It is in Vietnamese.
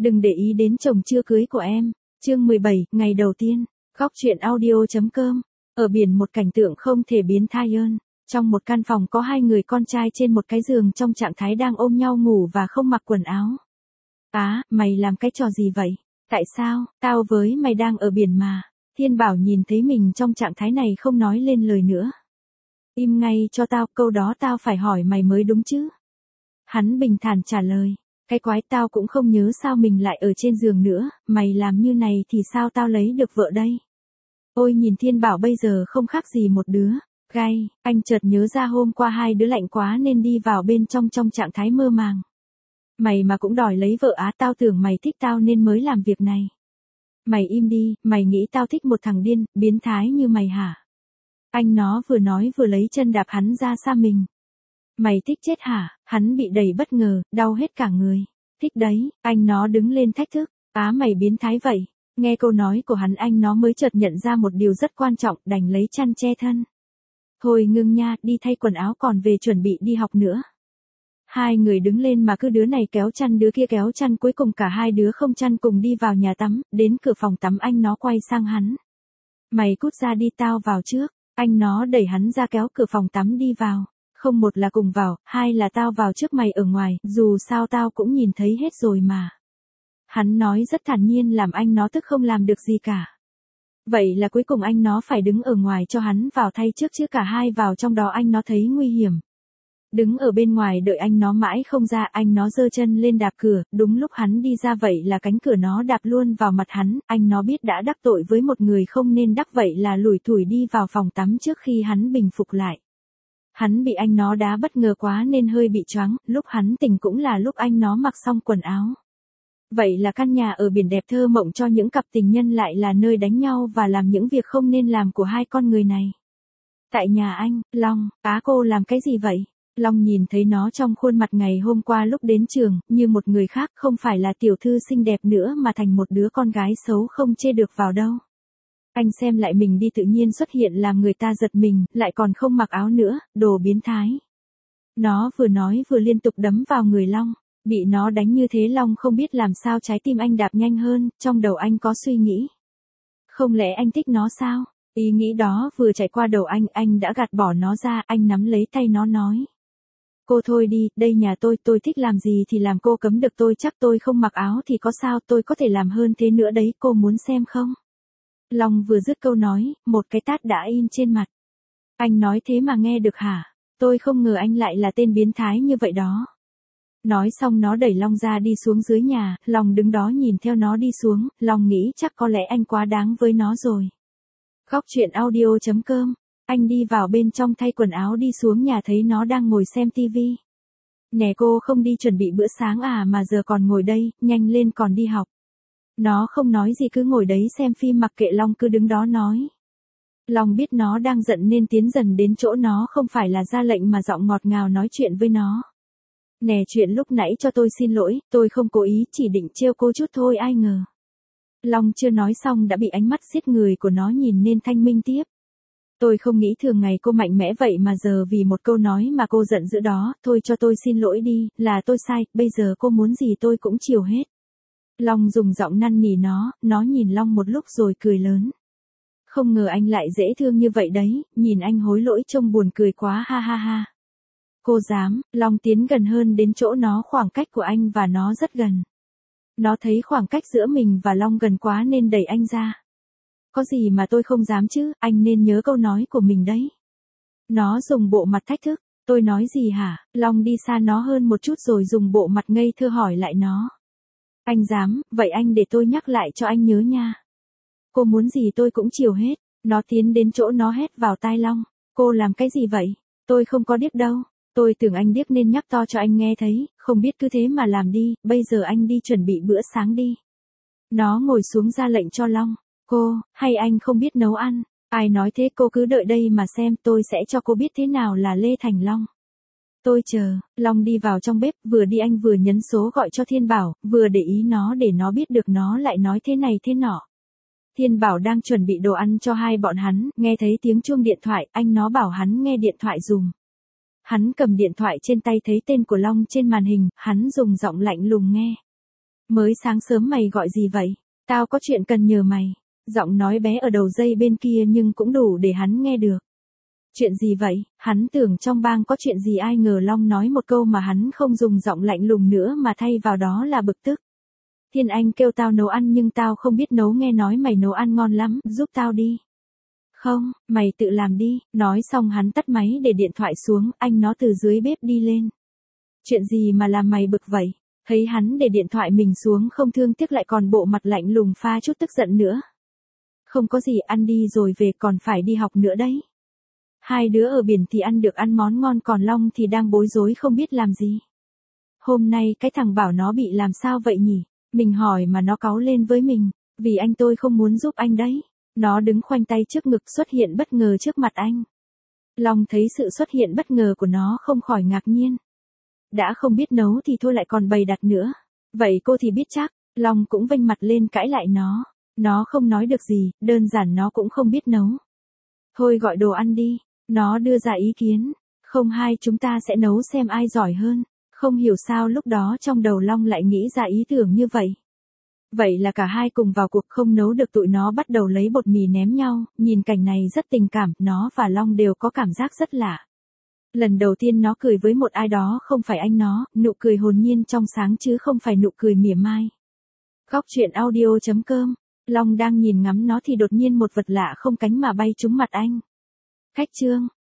Đừng để ý đến chồng chưa cưới của em. Chương 17, ngày đầu tiên. Góc truyện audio.com. Ở biển một cảnh tượng không thể biến thai hơn. Trong một căn phòng có hai người con trai trên một cái giường trong trạng thái đang ôm nhau ngủ và không mặc quần áo. Mày làm cái trò gì vậy? Tại sao? Tao với mày đang ở biển mà. Thiên Bảo nhìn thấy mình trong trạng thái này không nói lên lời nữa. Im ngay cho tao, câu đó tao phải hỏi mày mới đúng chứ. Hắn bình thản trả lời. Cái quái, tao cũng không nhớ sao mình lại ở trên giường nữa, mày làm như này thì sao tao lấy được vợ đây? Ôi nhìn Thiên Bảo bây giờ không khác gì một đứa gay, anh chợt nhớ ra hôm qua hai đứa lạnh quá nên đi vào bên trong trạng thái mơ màng. Mày mà cũng đòi lấy vợ tao tưởng mày thích tao nên mới làm việc này. Mày im đi, mày nghĩ tao thích một thằng điên, biến thái như mày hả? Anh nó vừa nói vừa lấy chân đạp hắn ra xa mình. Mày thích chết hả? Hắn bị đẩy bất ngờ, đau hết cả người. Thích đấy, anh nó đứng lên thách thức. Mày biến thái vậy. Nghe câu nói của hắn anh nó mới chợt nhận ra một điều rất quan trọng, đành lấy chăn che thân. Thôi ngưng nha, đi thay quần áo còn về chuẩn bị đi học nữa. Hai người đứng lên mà cứ đứa này kéo chăn đứa kia kéo chăn, cuối cùng cả hai đứa không chăn cùng đi vào nhà tắm, đến cửa phòng tắm anh nó quay sang hắn. Mày cút ra đi, tao vào trước. Anh nó đẩy hắn ra kéo cửa phòng tắm đi vào. Không, một là cùng vào, hai là tao vào trước mày ở ngoài, dù sao tao cũng nhìn thấy hết rồi mà. Hắn nói rất thản nhiên làm anh nó tức không làm được gì cả. Vậy là cuối cùng anh nó phải đứng ở ngoài cho hắn vào thay trước chứ cả hai vào trong đó anh nó thấy nguy hiểm. Đứng ở bên ngoài đợi anh nó mãi không ra, anh nó giơ chân lên đạp cửa, đúng lúc hắn đi ra vậy là cánh cửa nó đạp luôn vào mặt hắn, anh nó biết đã đắc tội với một người không nên đắc vậy là lủi thủi đi vào phòng tắm trước khi hắn bình phục lại. Hắn bị anh nó đá bất ngờ quá nên hơi bị choáng, lúc hắn tỉnh cũng là lúc anh nó mặc xong quần áo. Vậy là căn nhà ở biển đẹp thơ mộng cho những cặp tình nhân lại là nơi đánh nhau và làm những việc không nên làm của hai con người này. Tại nhà anh, Long, cô làm cái gì vậy? Long nhìn thấy nó trong khuôn mặt ngày hôm qua lúc đến trường, như một người khác, không phải là tiểu thư xinh đẹp nữa mà thành một đứa con gái xấu không chê được vào đâu. Anh xem lại mình đi tự nhiên xuất hiện làm người ta giật mình, lại còn không mặc áo nữa, đồ biến thái. Nó vừa nói vừa liên tục đấm vào người Long. Bị nó đánh như thế Long không biết làm sao trái tim anh đạp nhanh hơn, trong đầu anh có suy nghĩ. Không lẽ anh thích nó sao? Ý nghĩ đó vừa chạy qua đầu anh đã gạt bỏ nó ra, anh nắm lấy tay nó nói. Cô thôi đi, đây nhà tôi thích làm gì thì làm, cô cấm được tôi chắc, tôi không mặc áo thì có sao, tôi có thể làm hơn thế nữa đấy, cô muốn xem không? Long vừa dứt câu nói, một cái tát đã in trên mặt. Anh nói thế mà nghe được hả? Tôi không ngờ anh lại là tên biến thái như vậy đó. Nói xong nó đẩy Long ra đi xuống dưới nhà, Long đứng đó nhìn theo nó đi xuống, Long nghĩ chắc có lẽ anh quá đáng với nó rồi. Góc truyện audio.com. Anh đi vào bên trong thay quần áo đi xuống nhà thấy nó đang ngồi xem tivi. Nè cô không đi chuẩn bị bữa sáng mà giờ còn ngồi đây, nhanh lên còn đi học. Nó không nói gì cứ ngồi đấy xem phim mặc kệ Long cứ đứng đó nói. Long biết nó đang giận nên tiến dần đến chỗ nó, không phải là ra lệnh mà giọng ngọt ngào nói chuyện với nó. Nè, chuyện lúc nãy cho tôi xin lỗi, tôi không cố ý, chỉ định trêu cô chút thôi, ai ngờ. Long chưa nói xong đã bị ánh mắt giết người của nó nhìn nên thanh minh tiếp. Tôi không nghĩ thường ngày cô mạnh mẽ vậy mà giờ vì một câu nói mà cô giận dữ đó, thôi cho tôi xin lỗi đi, là tôi sai, bây giờ cô muốn gì tôi cũng chiều hết. Long dùng giọng năn nỉ nó nhìn Long một lúc rồi cười lớn. Không ngờ anh lại dễ thương như vậy đấy, nhìn anh hối lỗi trông buồn cười quá, ha ha ha. Cô dám, Long tiến gần hơn đến chỗ nó, khoảng cách của anh và nó rất gần. Nó thấy khoảng cách giữa mình và Long gần quá nên đẩy anh ra. Có gì mà tôi không dám chứ, anh nên nhớ câu nói của mình đấy. Nó dùng bộ mặt thách thức, tôi nói gì hả? Long đi xa nó hơn một chút rồi dùng bộ mặt ngây thơ hỏi lại nó. Anh dám, vậy anh để tôi nhắc lại cho anh nhớ nha. Cô muốn gì tôi cũng chiều hết. Nó tiến đến chỗ nó hét vào tai Long. Cô làm cái gì vậy? Tôi không có điếc đâu. Tôi tưởng anh điếc nên nhắc to cho anh nghe thấy, không biết cứ thế mà làm đi, bây giờ anh đi chuẩn bị bữa sáng đi. Nó ngồi xuống ra lệnh cho Long. Cô, hay anh không biết nấu ăn? Ai nói thế, cô cứ đợi đây mà xem, tôi sẽ cho cô biết thế nào là Lê Thành Long. Tôi chờ. Long đi vào trong bếp, vừa đi anh vừa nhấn số gọi cho Thiên Bảo, vừa để ý nó để nó biết được nó lại nói thế này thế nọ. Thiên Bảo đang chuẩn bị đồ ăn cho hai bọn hắn, nghe thấy tiếng chuông điện thoại, anh nó bảo hắn nghe điện thoại dùm. Hắn cầm điện thoại trên tay thấy tên của Long trên màn hình, hắn dùng giọng lạnh lùng nghe. Mới sáng sớm mày gọi gì vậy? Tao có chuyện cần nhờ mày. Giọng nói bé ở đầu dây bên kia nhưng cũng đủ để hắn nghe được. Chuyện gì vậy? Hắn tưởng trong bang có chuyện gì, ai ngờ Long nói một câu mà hắn không dùng giọng lạnh lùng nữa mà thay vào đó là bực tức. Thiên Anh kêu tao nấu ăn nhưng tao không biết nấu, nghe nói mày nấu ăn ngon lắm, giúp tao đi. Không, mày tự làm đi. Nói xong hắn tắt máy để điện thoại xuống, anh nó từ dưới bếp đi lên. Chuyện gì mà làm mày bực vậy? Thấy hắn để điện thoại mình xuống không thương tiếc lại còn bộ mặt lạnh lùng pha chút tức giận nữa. Không có gì, ăn đi rồi về, còn phải đi học nữa đấy. Hai đứa ở biển thì ăn được ăn món ngon, còn Long thì đang bối rối không biết làm gì. Hôm nay cái thằng bảo nó bị làm sao vậy nhỉ? Mình hỏi mà nó cáu lên với mình. Vì anh tôi không muốn giúp anh đấy. Nó đứng khoanh tay trước ngực xuất hiện bất ngờ trước mặt anh. Long thấy sự xuất hiện bất ngờ của nó không khỏi ngạc nhiên. Đã không biết nấu thì thôi lại còn bày đặt nữa. Vậy cô thì biết chắc. Long cũng vênh mặt lên cãi lại nó. Nó không nói được gì, đơn giản nó cũng không biết nấu. Thôi gọi đồ ăn đi. Nó đưa ra ý kiến. Không, hai chúng ta sẽ nấu xem ai giỏi hơn. Không hiểu sao lúc đó trong đầu Long lại nghĩ ra ý tưởng như vậy. Vậy là cả hai cùng vào cuộc, không nấu được tụi nó bắt đầu lấy bột mì ném nhau, nhìn cảnh này rất tình cảm, nó và Long đều có cảm giác rất lạ. Lần đầu tiên nó cười với một ai đó không phải anh nó, nụ cười hồn nhiên trong sáng chứ không phải nụ cười mỉa mai. Góc truyện audio.com, Long đang nhìn ngắm nó thì đột nhiên một vật lạ không cánh mà bay trúng mặt anh. Khách Trương,